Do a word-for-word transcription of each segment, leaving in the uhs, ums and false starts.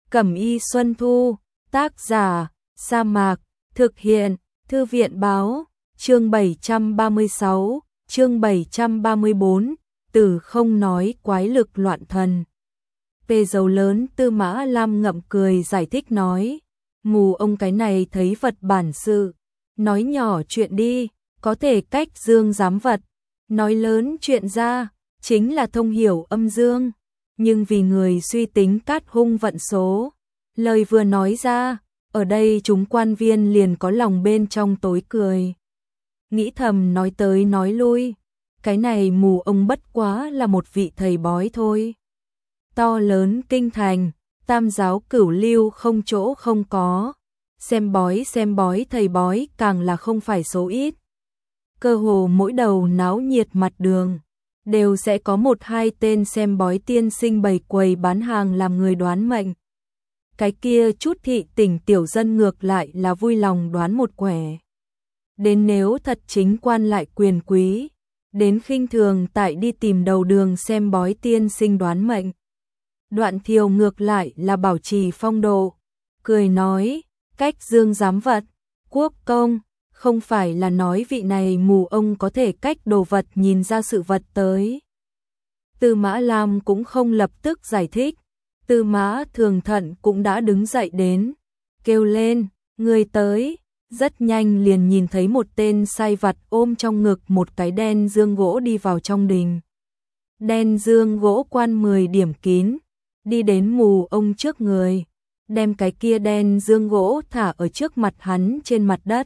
Cẩm y Xuân Thu, tác giả, Sa Mạc, thực hiện, Thư viện báo, chương bảy trăm ba mươi sáu, chương bảy trăm ba mươi bốn, Từ không nói quái lực loạn thần. Về dầu lớn Tư Mã Lam ngậm cười giải thích nói, mù ông cái này thấy vật bản sự, nói nhỏ chuyện đi, có thể cách dương giám vật, nói lớn chuyện ra, chính là thông hiểu âm dương, nhưng vì người suy tính cát hung vận số, lời vừa nói ra, ở đây chúng quan viên liền có lòng bên trong tối cười. Nghĩ thầm nói tới nói lui, cái này mù ông bất quá là một vị thầy bói thôi. To lớn kinh thành, tam giáo cửu lưu không chỗ không có, xem bói xem bói thầy bói càng là không phải số ít. Cơ hồ mỗi đầu náo nhiệt mặt đường, đều sẽ có một hai tên xem bói tiên sinh bày quầy bán hàng làm người đoán mệnh. Cái kia chút thị tỉnh tiểu dân ngược lại là vui lòng đoán một quẻ. Đến nếu thật chính quan lại quyền quý, đến khinh thường tại đi tìm đầu đường xem bói tiên sinh đoán mệnh. Đoạn Thiều ngược lại là bảo trì phong độ, cười nói, cách dương giám vật, quốc công, không phải là nói vị này mù ông có thể cách đồ vật nhìn ra sự vật tới. Tư Mã Lam cũng không lập tức giải thích, Tư Mã Thường Thận cũng đã đứng dậy đến, kêu lên, người tới, rất nhanh liền nhìn thấy một tên sai vặt ôm trong ngực một cái đen dương gỗ đi vào trong đình. Đen dương gỗ quan mười điểm kín, đi đến mù ông trước người, đem cái kia đen dương gỗ thả ở trước mặt hắn trên mặt đất.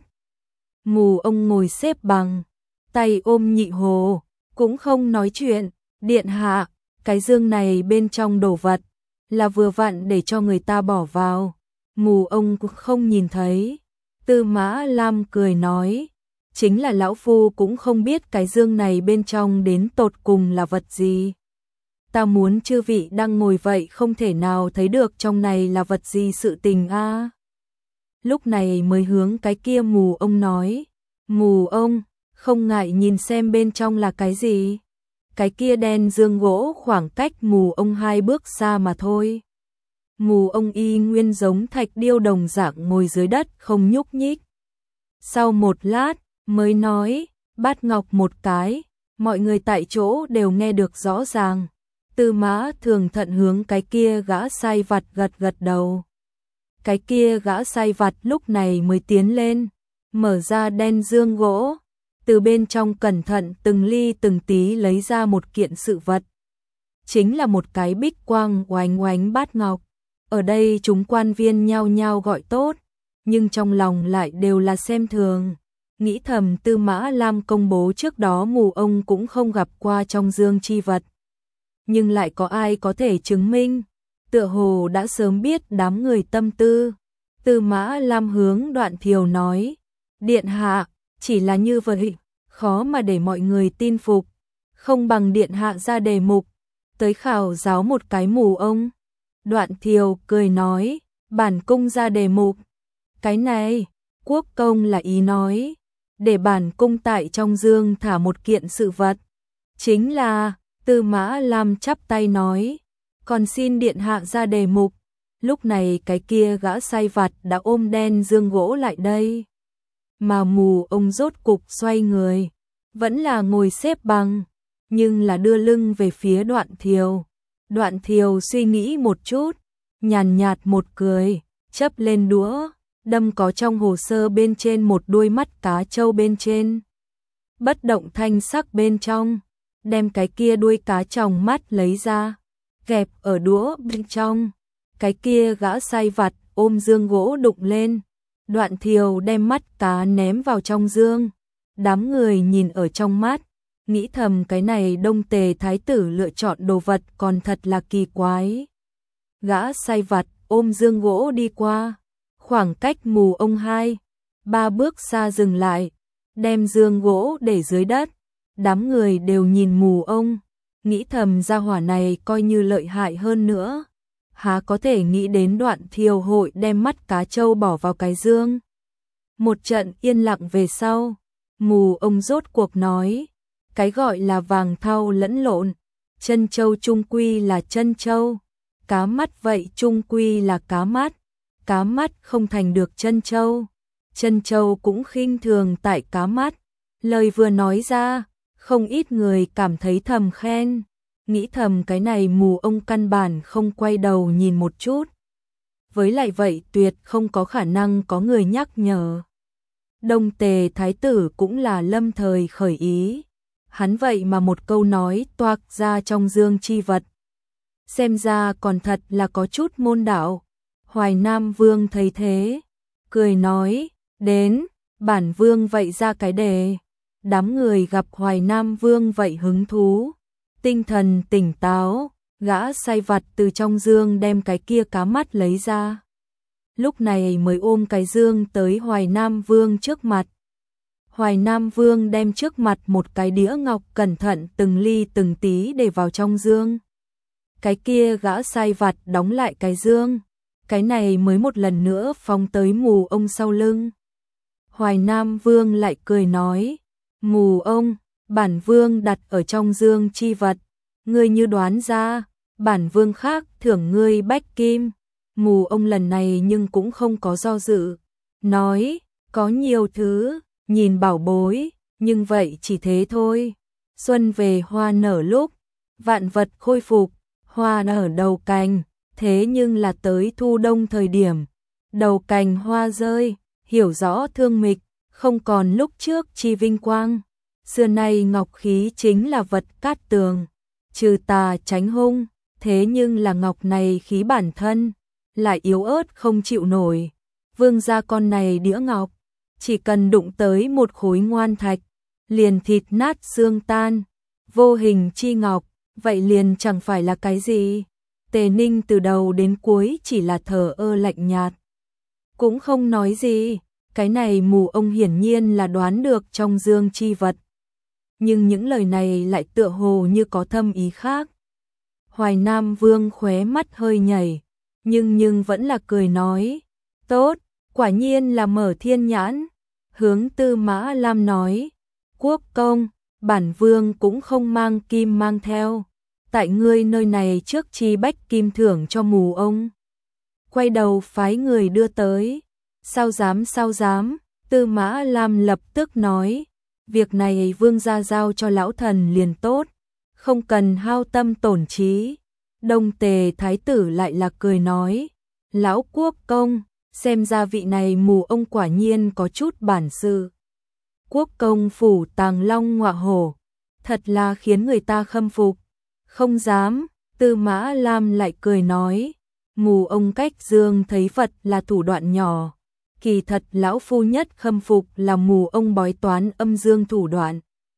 Mù ông ngồi xếp bằng, tay ôm nhị hồ, cũng không nói chuyện, điện hạ, cái dương này bên trong đồ vật, là vừa vặn để cho người ta bỏ vào, mù ông cũng không nhìn thấy. Tư Mã Lam cười nói, chính là lão phu cũng không biết cái dương này bên trong đến tột cùng là vật gì. Ta muốn chư vị đang ngồi vậy không thể nào thấy được trong này là vật gì sự tình a. À. Lúc này mới hướng cái kia mù ông nói, mù ông, không ngại nhìn xem bên trong là cái gì. Cái kia đen dương gỗ khoảng cách mù ông hai bước xa mà thôi. Mù ông y nguyên giống thạch điêu đồng dạng ngồi dưới đất không nhúc nhích. Sau một lát, mới nói, bát ngọc một cái, mọi người tại chỗ đều nghe được rõ ràng. Tư Mã Thường Thận hướng cái kia gã sai vặt gật gật đầu. Cái kia gã sai vặt lúc này mới tiến lên, mở ra đen dương gỗ, từ bên trong cẩn thận từng ly từng tí lấy ra một kiện sự vật. Chính là một cái bích quang oánh oánh bát ngọc. Ở đây chúng quan viên nhao nhao gọi tốt, nhưng trong lòng lại đều là xem thường. Nghĩ thầm Tư Mã Lam công bố trước đó mù ông cũng không gặp qua trong dương chi vật. Nhưng lại có ai có thể chứng minh, tựa hồ đã sớm biết đám người tâm tư. Tư Mã Lam hướng Đoạn Thiều nói, điện hạ, chỉ là như vậy, khó mà để mọi người tin phục, không bằng điện hạ ra đề mục, tới khảo giáo một cái mù ông. Đoạn Thiều cười nói, bản cung ra đề mục. Cái này, quốc công là ý nói, để bản cung tại trong dương thả một kiện sự vật. Chính là, Tư Mã Lam chắp tay nói, còn xin điện hạ ra đề mục. Lúc này cái kia gã sai vặt đã ôm đen dương gỗ lại đây. Mà mù ông rốt cục xoay người, vẫn là ngồi xếp bằng, nhưng là đưa lưng về phía Đoạn Thiều. Đoạn Thiều suy nghĩ một chút, nhàn nhạt một cười, chớp lên đũa, đâm có trong hồ sơ bên trên một đuôi mắt cá trâu bên trên. Bất động thanh sắc bên trong, đem cái kia đuôi cá tròng mắt lấy ra, kẹp ở đũa bên trong. Cái kia gã sai vặt ôm dương gỗ đụng lên, Đoạn Thiều đem mắt cá ném vào trong dương. Đám người nhìn ở trong mắt, nghĩ thầm cái này Đông Tề thái tử lựa chọn đồ vật còn thật là kỳ quái. Gã sai vặt ôm dương gỗ đi qua, khoảng cách mù ông hai, ba bước xa dừng lại, đem dương gỗ để dưới đất. Đám người đều nhìn mù ông, nghĩ thầm gia hỏa này coi như lợi hại hơn nữa. Há có thể nghĩ đến Đoạn Thiều hội đem mắt cá trâu bỏ vào cái dương. Một trận yên lặng về sau, mù ông rốt cuộc nói, cái gọi là vàng thau lẫn lộn, chân châu trung quy là chân châu, cá mắt vậy chung quy là cá mắt, cá mắt không thành được chân châu, chân châu cũng khinh thường tại cá mắt. Lời vừa nói ra, không ít người cảm thấy thầm khen, nghĩ thầm cái này mù ông căn bản không quay đầu nhìn một chút. Với lại vậy tuyệt không có khả năng có người nhắc nhở. Đông Tề Thái tử cũng là lâm thời khởi ý. Hắn vậy mà một câu nói toạc ra trong dương chi vật. Xem ra còn thật là có chút môn đạo. Hoài Nam Vương thấy thế, cười nói, đến, bản Vương vậy ra cái đề. Đám người gặp Hoài Nam Vương vậy hứng thú, tinh thần tỉnh táo, gã sai vặt từ trong dương đem cái kia cá mắt lấy ra. Lúc này mới ôm cái dương tới Hoài Nam Vương trước mặt. Hoài Nam Vương đem trước mặt một cái đĩa ngọc cẩn thận từng ly từng tí để vào trong dương. Cái kia gã sai vặt đóng lại cái dương, cái này mới một lần nữa phóng tới mù ông sau lưng. Hoài Nam Vương lại cười nói, mù ông, bản Vương đặt ở trong dương chi vật, ngươi như đoán ra, bản Vương khác thưởng ngươi bách kim. Mù ông lần này nhưng cũng không có do dự, nói, có nhiều thứ, nhìn bảo bối, nhưng vậy chỉ thế thôi. Xuân về hoa nở lúc, vạn vật khôi phục, hoa nở đầu cành, thế nhưng là tới thu đông thời điểm, đầu cành hoa rơi, hiểu rõ thương mịch, không còn lúc trước chi vinh quang. Xưa nay ngọc khí chính là vật cát tường, trừ tà tránh hung, thế nhưng là ngọc này khí bản thân lại yếu ớt không chịu nổi. Vương gia con này đĩa ngọc, chỉ cần đụng tới một khối ngoan thạch, liền thịt nát xương tan, vô hình chi ngọc, vậy liền chẳng phải là cái gì. Tề Ninh từ đầu đến cuối chỉ là thờ ơ lạnh nhạt, cũng không nói gì. Cái này mù ông hiển nhiên là đoán được trong dương chi vật, nhưng những lời này lại tựa hồ như có thâm ý khác. Hoài Nam Vương khóe mắt hơi nhảy, nhưng nhưng vẫn là cười nói, tốt, quả nhiên là mở thiên nhãn. Hướng Tư Mã Lam nói, quốc công, bản Vương cũng không mang kim mang theo, tại ngươi nơi này trước chi bách kim thưởng cho mù ông. Quay đầu phái người đưa tới, sao dám sao dám. Tư Mã Lam lập tức nói, việc này Vương gia giao cho lão thần liền tốt, không cần hao tâm tổn trí. Đông Tề Thái tử lại là cười nói, lão quốc công, xem ra vị này mù ông quả nhiên có chút bản sự. Quốc công phủ tàng long ngọa hổ, thật là khiến người ta khâm phục. Không dám. Tư Mã Lam lại cười nói, mù ông cách dương thấy Phật là thủ đoạn nhỏ, kỳ thật lão phu nhất khâm phục là mù ông bói toán âm dương thủ đoạn.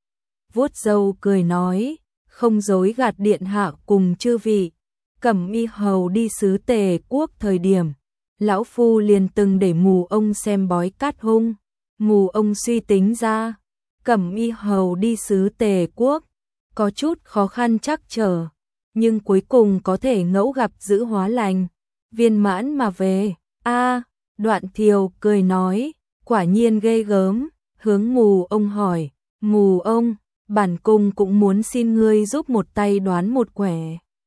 Vuốt râu cười nói, không dối gạt điện hạ cùng chư vị, Cẩm Y hầu đi sứ Tề quốc thời điểm, lão phu liền từng để mù ông xem bói cát hung. Mù ông suy tính ra, Cẩm Y hầu đi sứ Tề quốc có chút khó khăn trắc trở, nhưng cuối cùng có thể ngẫu gặp giữ hóa lành, viên mãn mà về. A, Đoạn Thiều cười nói, quả nhiên ghê gớm. Hướng mù ông hỏi, mù ông, bản cung cũng muốn xin ngươi giúp một tay đoán một quẻ.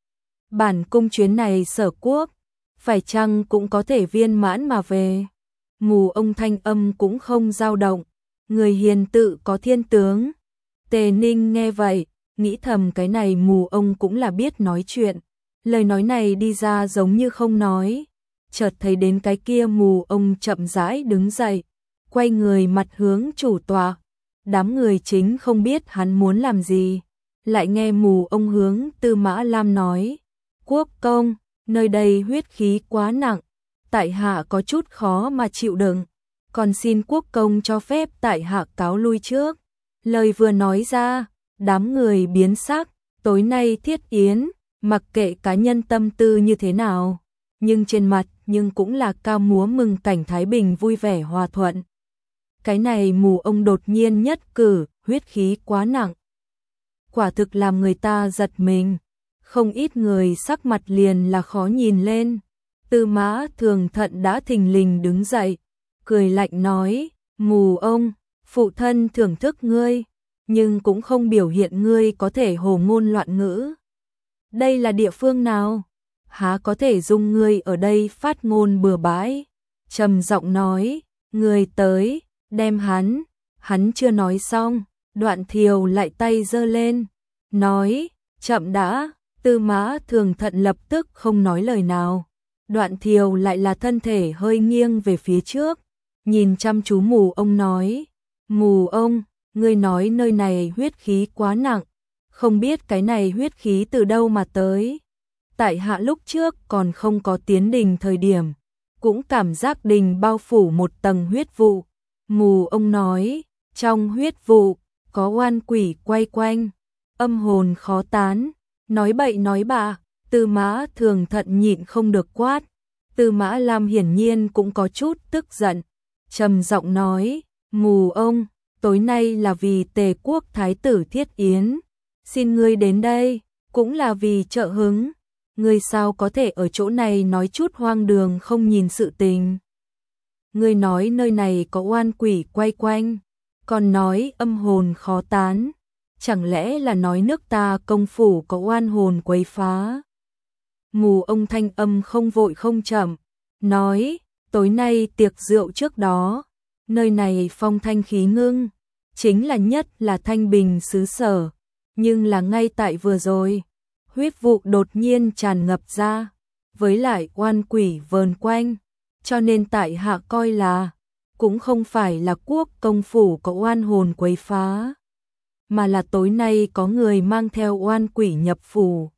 Bản cung chuyến này sở quốc, phải chăng cũng có thể viên mãn mà về? Mù ông thanh âm cũng không dao động, người hiền tự có thiên tướng. Tề Ninh nghe vậy, nghĩ thầm cái này mù ông cũng là biết nói chuyện, lời nói này đi ra giống như không nói. Chợt thấy đến cái kia mù ông chậm rãi đứng dậy, quay người mặt hướng chủ tọa. Đám người chính không biết hắn muốn làm gì, lại nghe mù ông hướng Tư Mã Lam nói, quốc công, nơi đây huyết khí quá nặng, tại hạ có chút khó mà chịu đựng, còn xin quốc công cho phép tại hạ cáo lui trước. Lời vừa nói ra, đám người biến sắc. Tối nay thiết yến, mặc kệ cá nhân tâm tư như thế nào, nhưng trên mặt nhưng cũng là cao múa mừng cảnh thái bình vui vẻ hòa thuận. Cái này mù ông đột nhiên nhất cử, huyết khí quá nặng, quả thực làm người ta giật mình. Không ít người sắc mặt liền là khó nhìn lên. Tư Mã Thường Thận đã thình lình đứng dậy, cười lạnh nói, mù ông, phụ thân thưởng thức ngươi, nhưng cũng không biểu hiện ngươi có thể hồ ngôn loạn ngữ. Đây là địa phương nào? há có thể dung ngươi ở đây phát ngôn bừa bãi. Trầm giọng nói, ngươi tới, đem hắn, hắn chưa nói xong, Đoạn Thiều lại tay giơ lên, nói, chậm đã. Tư Mã Thường Thận lập tức không nói lời nào. Đoạn Thiều lại là thân thể hơi nghiêng về phía trước, nhìn chăm chú Mù ông nói, Mù ông, ngươi nói nơi này huyết khí quá nặng, không biết cái này huyết khí từ đâu mà tới. Tại hạ lúc trước còn không có tiến đình thời điểm, cũng cảm giác đình bao phủ một tầng huyết vụ. Mù ông nói, trong huyết vụ, có oan quỷ quay quanh, âm hồn khó tán. Nói bậy nói bạ, Tư Mã Thường Thận nhịn không được quát. Tư Mã Lam hiển nhiên cũng có chút tức giận, trầm giọng nói, Mù ông, tối nay là vì Tề quốc thái tử thiết yến, xin ngươi đến đây, cũng là vì trợ hứng, ngươi sao có thể ở chỗ này nói chút hoang đường không nhìn sự tình. Ngươi nói nơi này có oan quỷ quay quanh, còn nói âm hồn khó tán, chẳng lẽ là nói nước ta công phủ có oan hồn quấy phá. Mù ông thanh âm không vội không chậm, nói, tối nay tiệc rượu trước đó, nơi này phong thanh khí ngưng, chính là nhất là thanh bình xứ sở, nhưng là ngay tại vừa rồi, huyết vụ đột nhiên tràn ngập ra, với lại oan quỷ vờn quanh, cho nên tại hạ coi là, cũng không phải là quốc công phủ có oan hồn quấy phá, mà là tối nay có người mang theo oan quỷ nhập phủ.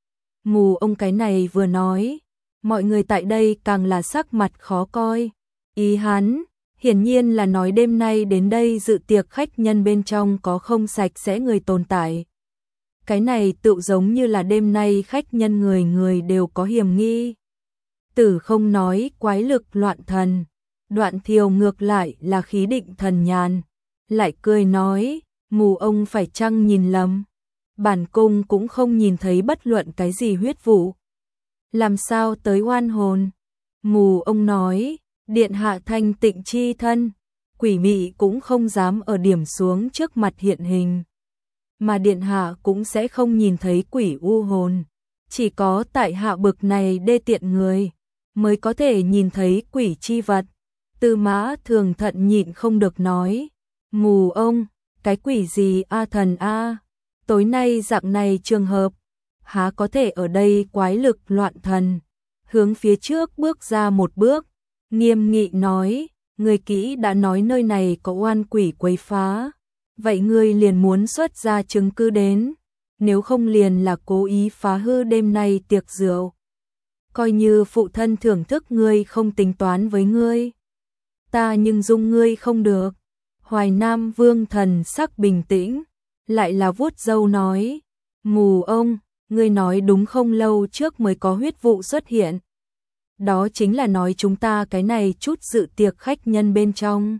Mù ông cái này vừa nói, mọi người tại đây càng là sắc mặt khó coi. Ý hắn, hiển nhiên là nói đêm nay đến đây dự tiệc khách nhân bên trong có không sạch sẽ người tồn tại. Cái này tự giống như là đêm nay khách nhân người người đều có hiểm nghi. Tử không nói quái lực loạn thần, Đoạn Thiều ngược lại là khí định thần nhàn, lại cười nói, Mù ông phải chăng nhìn lầm, bản cung cũng không nhìn thấy bất luận cái gì huyết vụ. Làm sao tới oan hồn? Mù ông nói, điện hạ thanh tịnh chi thân, quỷ mị cũng không dám ở điểm xuống trước mặt hiện hình. Mà điện hạ cũng sẽ không nhìn thấy quỷ u hồn, chỉ có tại hạ bực này đê tiện người, mới có thể nhìn thấy quỷ chi vật. Tư Mã Thường Thận nhịn không được nói, Mù ông, cái quỷ gì a thần a, tối nay dạng này trường hợp, há có thể ở đây quái lực loạn thần. Hướng phía trước bước ra một bước, nghiêm nghị nói, người kỹ đã nói nơi này có oan quỷ quấy phá, vậy ngươi liền muốn xuất ra chứng cứ đến, nếu không liền là cố ý phá hư đêm nay tiệc rượu. Coi như phụ thân thưởng thức ngươi không tính toán với ngươi, ta nhưng dung ngươi không được. Hoài Nam Vương thần sắc bình tĩnh, lại là vuốt râu nói, Mù ông, ngươi nói đúng không, lâu trước mới có huyết vụ xuất hiện. Đó chính là nói chúng ta cái này chút dự tiệc khách nhân bên trong.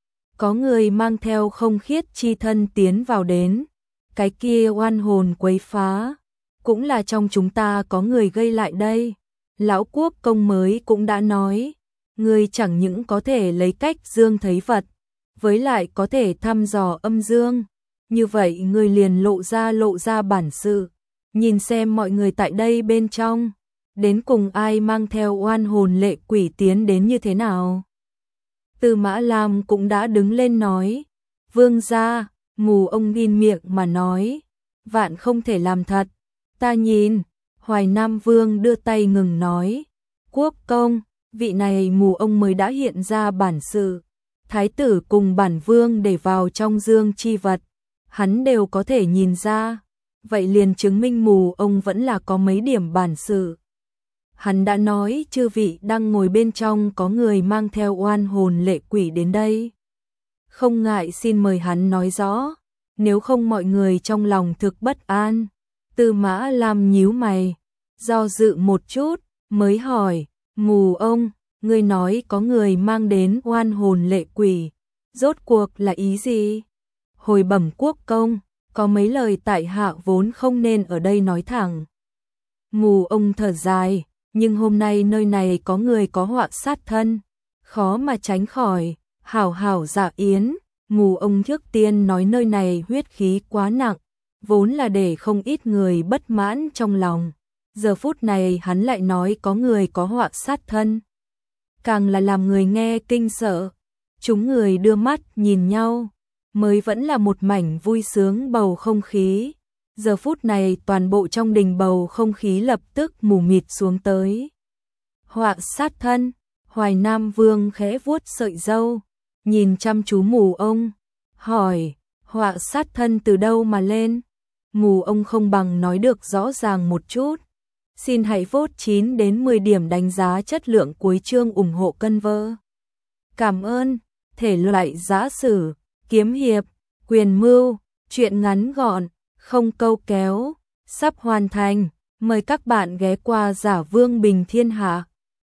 Có người mang theo không khiết chi thân tiến vào đến, cái kia oan hồn quấy phá, cũng là trong chúng ta có người gây lại đây. Lão quốc công mới cũng đã nói, ngươi chẳng những có thể lấy cách dương thấy vật, với lại có thể thăm dò âm dương, như vậy ngươi liền lộ ra lộ ra bản sự, nhìn xem mọi người tại đây bên trong, đến cùng ai mang theo oan hồn lệ quỷ tiến đến như thế nào. Tư Mã Lam cũng đã đứng lên nói, Vương gia, Mù ông nghìn miệng mà nói, vạn không thể làm thật, ta nhìn. Hoài Nam Vương đưa tay ngừng nói, quốc công, vị này Mù ông mới đã hiện ra bản sự, thái tử cùng bản vương để vào trong dương chi vật, hắn đều có thể nhìn ra, vậy liền chứng minh Mù ông vẫn là có mấy điểm bản sự. Hắn đã nói chư vị đang ngồi bên trong có người mang theo oan hồn lệ quỷ đến đây, không ngại xin mời hắn nói rõ, nếu không mọi người trong lòng thực bất an. Tư Mã Lam nhíu mày, do dự một chút, mới hỏi, Mù ông, ngươi nói có người mang đến oan hồn lệ quỷ, rốt cuộc là ý gì? Hồi bẩm quốc công, có mấy lời tại hạ vốn không nên ở đây nói thẳng. Mù ông thở dài, nhưng hôm nay nơi này có người có họa sát thân, khó mà tránh khỏi, hảo hảo dạ yến. Mù ông trước tiên nói nơi này huyết khí quá nặng, vốn là để không ít người bất mãn trong lòng, Giờ phút này hắn lại nói có người có họa sát thân. Càng là làm người nghe kinh sợ. Chúng người đưa mắt nhìn nhau, mới vẫn là một mảnh vui sướng bầu không khí. Giờ phút này toàn bộ trong đình bầu không khí lập tức mù mịt xuống tới. Họa sát thân, Hoài Nam Vương khẽ vuốt sợi râu, nhìn chăm chú Mù Ông, hỏi, họa sát thân từ đâu mà lên? Mù Ông không bằng nói được rõ ràng một chút. Xin hãy vote chín đến mười điểm đánh giá chất lượng cuối chương ủng hộ cân vơ. Cảm ơn. Thể loại giã sử, kiếm hiệp, quyền mưu, truyện ngắn gọn, không câu kéo, sắp hoàn thành. Mời các bạn ghé qua Giả Vương Bình Thiên Hạ.